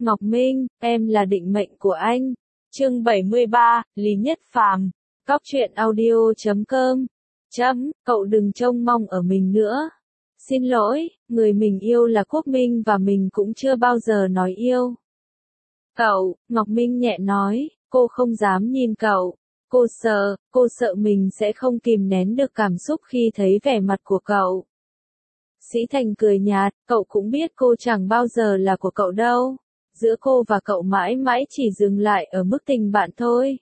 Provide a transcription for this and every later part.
Ngọc Minh, em là định mệnh của anh. Chương 73, Lý Nhất Phàm. Cóc truyện audio.com. Cậu đừng trông mong ở mình nữa. Xin lỗi, người mình yêu là Quốc Minh và mình cũng chưa bao giờ nói yêu cậu. Ngọc Minh nhẹ nói, cô không dám nhìn cậu. Cô sợ mình sẽ không kìm nén được cảm xúc khi thấy vẻ mặt của cậu. Sĩ Thành cười nhạt, cậu cũng biết cô chẳng bao giờ là của cậu đâu. Giữa cô và cậu mãi mãi chỉ dừng lại ở mức tình bạn thôi.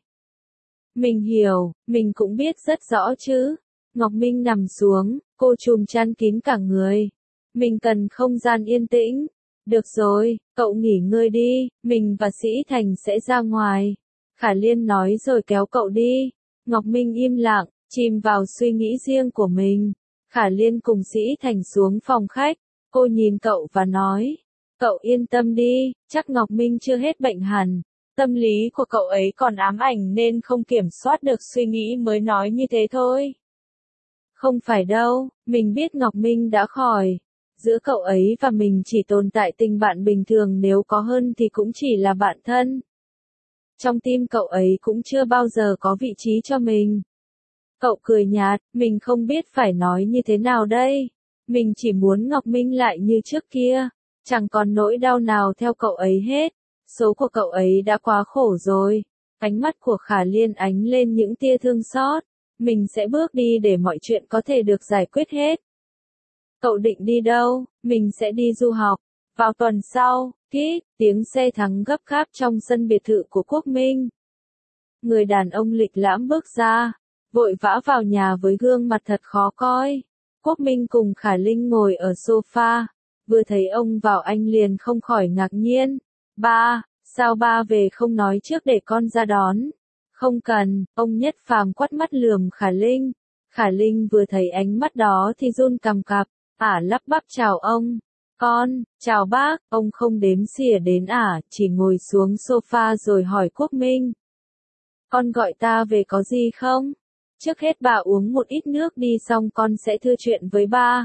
Mình hiểu, mình cũng biết rất rõ chứ. Ngọc Minh nằm xuống, cô trùm chăn kín cả người. Mình cần không gian yên tĩnh. Được rồi, cậu nghỉ ngơi đi, mình và Sĩ Thành sẽ ra ngoài. Khả Liên nói rồi kéo cậu đi. Ngọc Minh im lặng, chìm vào suy nghĩ riêng của mình. Khả Liên cùng Sĩ Thành xuống phòng khách. Cô nhìn cậu và nói, cậu yên tâm đi, chắc Ngọc Minh chưa hết bệnh hẳn. Tâm lý của cậu ấy còn ám ảnh nên không kiểm soát được suy nghĩ mới nói như thế thôi. Không phải đâu, mình biết Ngọc Minh đã khỏi. Giữa cậu ấy và mình chỉ tồn tại tình bạn bình thường, nếu có hơn thì cũng chỉ là bạn thân. Trong tim cậu ấy cũng chưa bao giờ có vị trí cho mình. Cậu cười nhạt, mình không biết phải nói như thế nào đây. Mình chỉ muốn Ngọc Minh lại như trước kia. Chẳng còn nỗi đau nào theo cậu ấy hết. Số của cậu ấy đã quá khổ rồi. Ánh mắt của Khả Liên ánh lên những tia thương xót. Mình sẽ bước đi để mọi chuyện có thể được giải quyết hết. Cậu định đi đâu? Mình sẽ đi du học. Vào tuần sau, tiếng xe thắng gấp gáp trong sân biệt thự của Quốc Minh. Người đàn ông lịch lãm bước ra, vội vã vào nhà với gương mặt thật khó coi. Quốc Minh cùng Khả Linh ngồi ở sofa. Vừa thấy ông vào anh liền không khỏi ngạc nhiên. Ba, sao ba về không nói trước để con ra đón? Không cần, ông Nhất Phàm quắt mắt lườm Khả Linh. Khả Linh vừa thấy ánh mắt đó thì run cằm cặp, lắp bắp chào ông. Con, chào bác, ông không đếm xỉa đến chỉ ngồi xuống sofa rồi hỏi Quốc Minh. Con gọi ta về có gì không? Trước hết bà uống một ít nước đi xong con sẽ thưa chuyện với ba.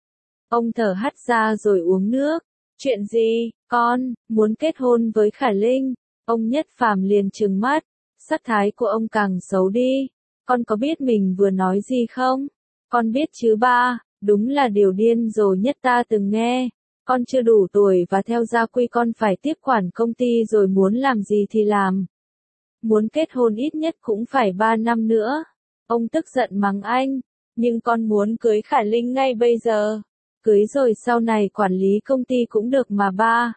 Ông thở hắt ra rồi uống nước. Chuyện gì, con, muốn kết hôn với Khả Linh? Ông Nhất Phàm liền trừng mắt, sắc thái của ông càng xấu đi. Con có biết mình vừa nói gì không? Con biết chứ ba, đúng là điều điên rồ nhất ta từng nghe. Con chưa đủ tuổi và theo gia quy con phải tiếp quản công ty rồi muốn làm gì thì làm. Muốn kết hôn ít nhất cũng phải 3 năm nữa. Ông tức giận mắng anh, nhưng con muốn cưới Khả Linh ngay bây giờ. Cưới rồi sau này quản lý công ty cũng được mà ba.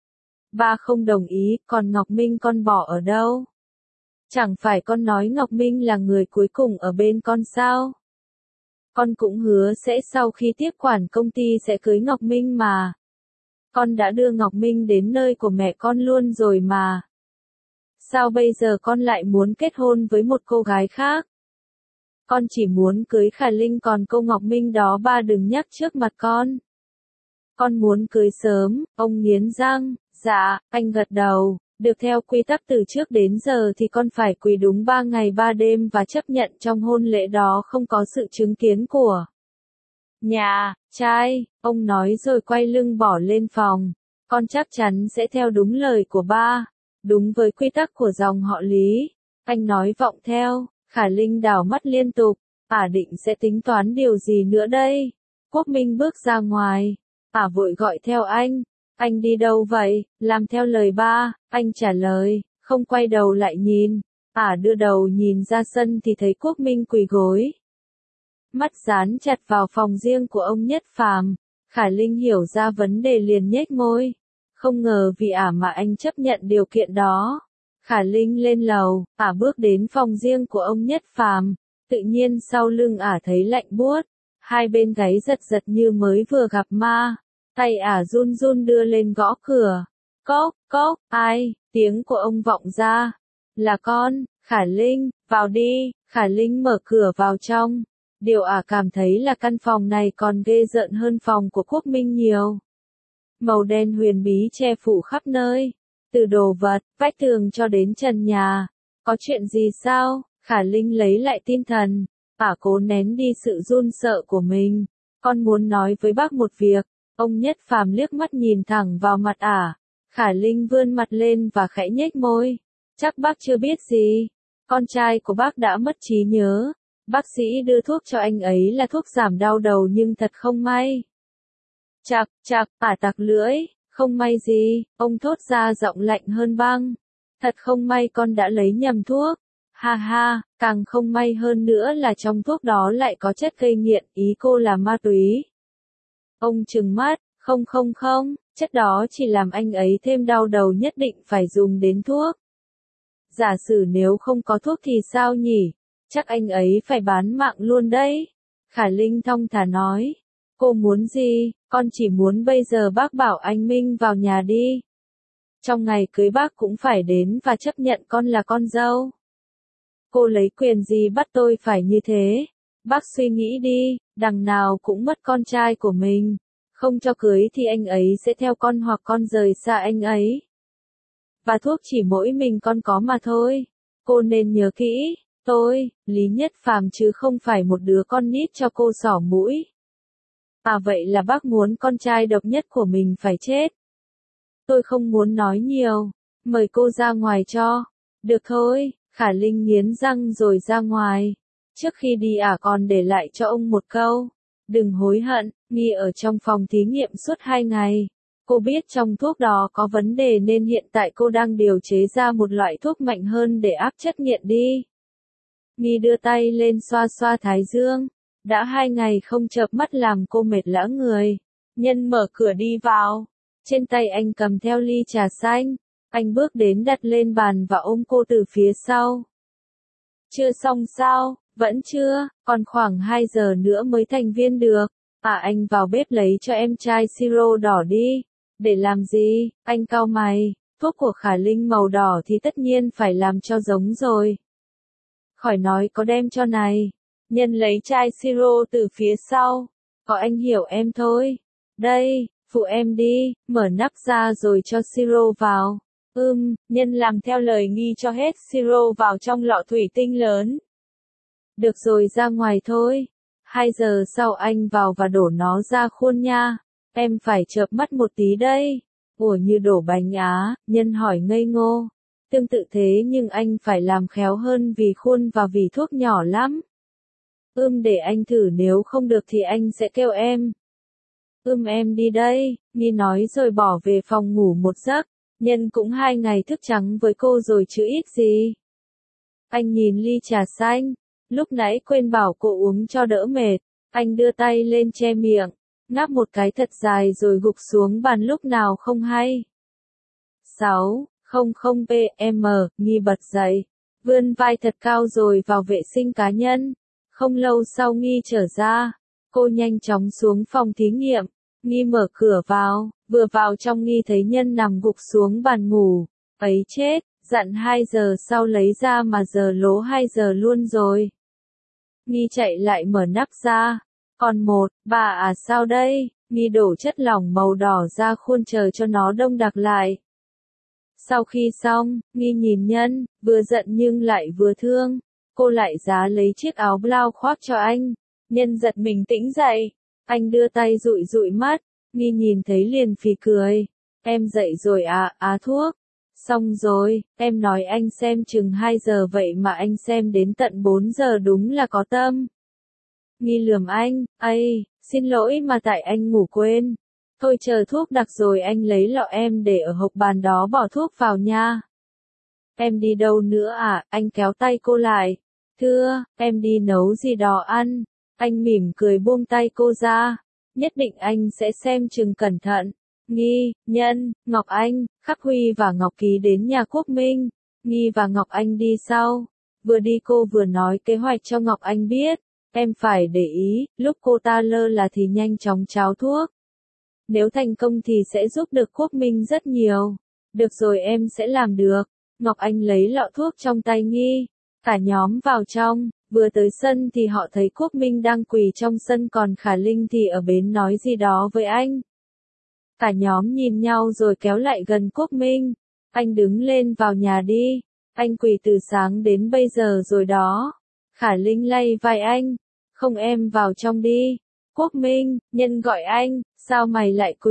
Ba không đồng ý, còn Ngọc Minh con bỏ ở đâu? Chẳng phải con nói Ngọc Minh là người cuối cùng ở bên con sao? Con cũng hứa sẽ sau khi tiếp quản công ty sẽ cưới Ngọc Minh mà. Con đã đưa Ngọc Minh đến nơi của mẹ con luôn rồi mà. Sao bây giờ con lại muốn kết hôn với một cô gái khác? Con chỉ muốn cưới Khả Linh, còn cô Ngọc Minh đó ba đừng nhắc trước mặt con. Con muốn cưới sớm, ông nghiến răng. Dạ, anh gật đầu. Được theo quy tắc từ trước đến giờ thì con phải quỳ đúng 3 ngày 3 đêm và chấp nhận trong hôn lễ đó không có sự chứng kiến của nhà trai. Ông nói rồi quay lưng bỏ lên phòng. Con chắc chắn sẽ theo đúng lời của ba. Đúng với quy tắc của dòng họ Lý. Anh nói vọng theo. Khả Linh đảo mắt liên tục. Định sẽ tính toán điều gì nữa đây? Quốc Minh bước ra ngoài. Vội gọi theo anh. Anh đi đâu vậy? Làm theo lời ba, anh trả lời, không quay đầu lại nhìn. Đưa đầu nhìn ra sân thì thấy Quốc Minh quỳ gối. Mắt dán chặt vào phòng riêng của ông Nhất Phàm. Khả Linh hiểu ra vấn đề liền nhếch môi. Không ngờ vì mà anh chấp nhận điều kiện đó. Khả Linh lên lầu, bước đến phòng riêng của ông Nhất Phàm. Tự nhiên sau lưng thấy lạnh buốt. Hai bên gáy giật giật như mới vừa gặp ma. Tay run run đưa lên gõ cửa. Cốc, cốc, ai? Tiếng của ông vọng ra. Là con, Khả Linh, vào đi. Khả Linh mở cửa vào trong. Điều cảm thấy là căn phòng này còn ghê rợn hơn phòng của Quốc Minh nhiều. Màu đen huyền bí che phủ khắp nơi. Từ đồ vật, vách tường cho đến trần nhà. Có chuyện gì sao? Khả Linh lấy lại tinh thần. Cố nén đi sự run sợ của mình. Con muốn nói với bác một việc. Ông Nhất Phàm liếc mắt nhìn thẳng vào mặt Khả Linh vươn mặt lên và khẽ nhếch môi. Chắc bác chưa biết gì. Con trai của bác đã mất trí nhớ. Bác sĩ đưa thuốc cho anh ấy là thuốc giảm đau đầu nhưng thật không may. Chạc, tặc lưỡi, không may gì, ông thốt ra giọng lạnh hơn băng. Thật không may con đã lấy nhầm thuốc. Ha ha, càng không may hơn nữa là trong thuốc đó lại có chất gây nghiện, ý cô là ma túy. Ông trừng mắt, không, chất đó chỉ làm anh ấy thêm đau đầu, nhất định phải dùng đến thuốc. Giả sử nếu không có thuốc thì sao nhỉ? Chắc anh ấy phải bán mạng luôn đấy. Khả Linh thong thả nói. Cô muốn gì? Con chỉ muốn bây giờ bác bảo anh Minh vào nhà đi. Trong ngày cưới bác cũng phải đến và chấp nhận con là con dâu. Cô lấy quyền gì bắt tôi phải như thế? Bác suy nghĩ đi, đằng nào cũng mất con trai của mình. Không cho cưới thì anh ấy sẽ theo con hoặc con rời xa anh ấy. Và thuốc chỉ mỗi mình con có mà thôi. Cô nên nhớ kỹ, tôi, Lý Nhất Phàm chứ không phải một đứa con nít cho cô xỏ mũi. À vậy là bác muốn con trai độc nhất của mình phải chết. Tôi không muốn nói nhiều, mời cô ra ngoài cho. Được thôi, Khả Linh nghiến răng rồi ra ngoài. Trước khi đi còn để lại cho ông một câu. Đừng hối hận, Nghi ở trong phòng thí nghiệm suốt 2 ngày. Cô biết trong thuốc đó có vấn đề nên hiện tại cô đang điều chế ra một loại thuốc mạnh hơn để áp chất nghiện đi. Nghi đưa tay lên xoa xoa thái dương. Đã 2 ngày không chợp mắt làm cô mệt lã người. Nhân mở cửa đi vào. Trên tay anh cầm theo ly trà xanh. Anh bước đến đặt lên bàn và ôm cô từ phía sau. Chưa xong sao? Vẫn chưa, còn khoảng 2 giờ nữa mới thành viên được. Anh vào bếp lấy cho em chai siro đỏ đi. Để làm gì? Anh cau mày. Thuốc của Khả Linh màu đỏ thì tất nhiên phải làm cho giống rồi. Khỏi nói có đem cho này. Nhân lấy chai siro từ phía sau. Có anh hiểu em thôi. Đây, phụ em đi, mở nắp ra rồi cho siro vào. Nhân làm theo lời Nghi cho hết siro vào trong lọ thủy tinh lớn. Được rồi, ra ngoài thôi. 2 giờ sau anh vào và đổ nó ra khuôn nha. Em phải chợp mắt một tí đây. Ủa, như đổ bánh á? Nhân hỏi ngây ngô. Tương tự thế nhưng anh phải làm khéo hơn vì khuôn và vì thuốc nhỏ lắm. Để anh thử, nếu không được thì anh sẽ kêu em. Em đi đây, Nghi nói rồi bỏ về phòng ngủ một giấc. Nhân cũng 2 ngày thức trắng với cô rồi chứ ít gì. Anh nhìn ly trà xanh. Lúc nãy quên bảo cô uống cho đỡ mệt. Anh đưa tay lên che miệng. Ngáp một cái thật dài rồi gục xuống bàn lúc nào không hay. 600 PM, Nghi bật dậy. Vươn vai thật cao rồi vào vệ sinh cá nhân. Không lâu sau Nghi trở ra. Cô nhanh chóng xuống phòng thí nghiệm. Nghi mở cửa vào. Vừa vào trong Nghi thấy Nhân nằm gục xuống bàn ngủ. Ấy chết, dặn 2 giờ sau lấy ra mà giờ lố 2 giờ luôn rồi. Nghi chạy lại mở nắp ra. Còn bà sao đây? Nghi đổ chất lỏng màu đỏ ra khuôn chờ cho nó đông đặc lại. Sau khi xong, Nghi nhìn Nhân, vừa giận nhưng lại vừa thương. Cô lại giá lấy chiếc áo blau khoác cho anh. Nhân giật mình tỉnh dậy. Anh đưa tay dụi dụi mắt. Nghi nhìn thấy liền phì cười. Em dậy rồi thuốc. Xong rồi, em nói anh xem chừng 2 giờ vậy mà anh xem đến tận 4 giờ, đúng là có tâm. Nghi lườm anh, xin lỗi mà tại anh ngủ quên. Thôi chờ thuốc đặc rồi anh lấy lọ em để ở hộc bàn đó bỏ thuốc vào nha. Em đi đâu nữa Anh kéo tay cô lại. Thưa, em đi nấu gì đó ăn. Anh mỉm cười buông tay cô ra. Nhất định anh sẽ xem chừng cẩn thận. Nghi, Nhân, Ngọc Anh, Khắc Huy và Ngọc Ký đến nhà Quốc Minh. Nghi và Ngọc Anh đi sau. Vừa đi cô vừa nói kế hoạch cho Ngọc Anh biết. Em phải để ý, lúc cô ta lơ là thì nhanh chóng tráo thuốc. Nếu thành công thì sẽ giúp được Quốc Minh rất nhiều. Được rồi, em sẽ làm được. Ngọc Anh lấy lọ thuốc trong tay Nghi. Cả nhóm vào trong. Vừa tới sân thì họ thấy Quốc Minh đang quỳ trong sân, còn Khả Linh thì ở bến nói gì đó với anh. Cả nhóm nhìn nhau rồi kéo lại gần Quốc Minh. Anh đứng lên, vào nhà đi. Anh quỳ từ sáng đến bây giờ rồi đó. Khả Linh lay vai anh. Không, em vào trong đi. Quốc Minh, Nhân gọi anh. Sao mày lại quỳ?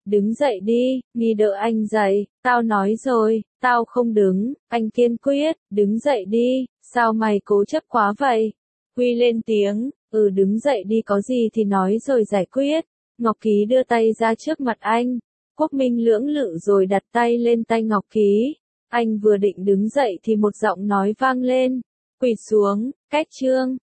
đứng dậy đi, Mi đỡ anh dậy, tao nói rồi, tao không đứng, anh kiên quyết, đứng dậy đi, sao mày cố chấp quá vậy? Huy lên tiếng, đứng dậy đi có gì thì nói rồi giải quyết. Ngọc Ký đưa tay ra trước mặt anh, Quốc Minh lưỡng lự rồi đặt tay lên tay Ngọc Ký. Anh vừa định đứng dậy thì một giọng nói vang lên, quỳ xuống, Cách Trương.